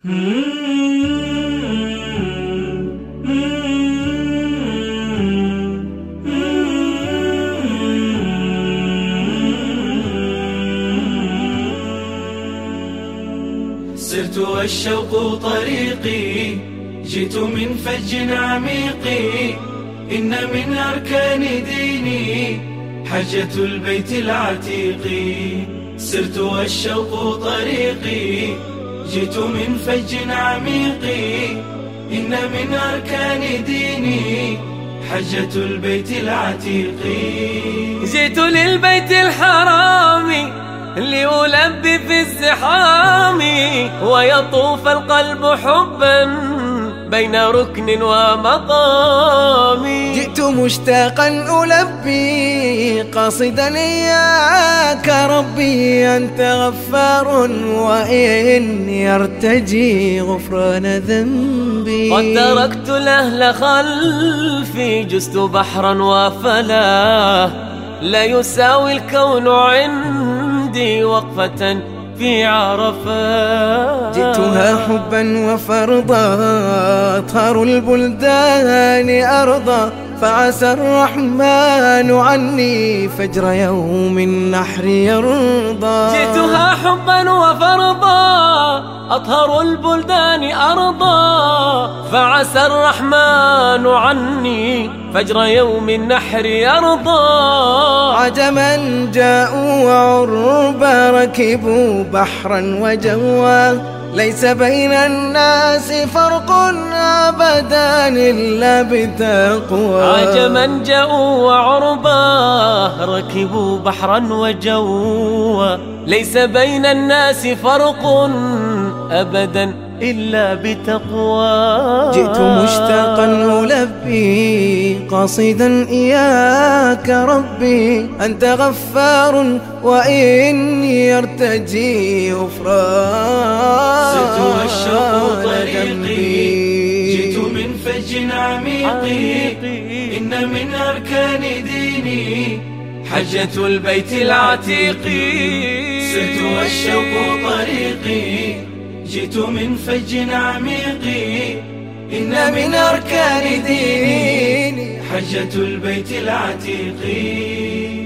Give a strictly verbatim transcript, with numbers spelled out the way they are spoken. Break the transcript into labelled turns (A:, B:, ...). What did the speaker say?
A: سرت والشوق طريقي، جئت من فج عميق، إن من أركان ديني حجة البيت العتيق. سرت والشوق طريقي، جئت من فج عميق، إن من أركان ديني حجة البيت العتيق.
B: جئت للبيت الحرام لألبي في الزحام، ويطوف القلب حبا بين ركن ومقام.
C: جئت مشتاقا ألبي قاصدا إياك ربي، أنت غفار وإني أرتجي غفران ذنبي.
B: قد تركت الأهل خلفي، جزت بحرا وفلا، لا يساوي الكون عندي وقفة في عرفات.
C: جئتها حبا وفرضا، أطهر البلدان أرضا، فعسى الرحمن عني فجر يوم النحر يرضى.
B: جئتها حبا وفرضا، أطهر البلدان أرضا، فعسى الرحمن عني فجر يوم النحر يرضى.
C: عجما جاءوا وعربا، ركبوا بحرا وجوا، ليس بين الناس فرق أبدا إلا بتقوى.
B: عجما جاءوا وعربا، ركبوا بحرا وجوا، ليس بين الناس فرق أبدا إلا بتقوى.
C: جئت مشتاقا ألبي قاصدا إياك ربي، أنت غفار وإني أرتجي غفران.
A: سرت والشوق طريقي، جئت من فج عميق، إن من أركان ديني حجة البيت العتيق. سرت والشوق طريقي، جئت من فج عميق، إن من أركان ديني حجة البيت العتيق.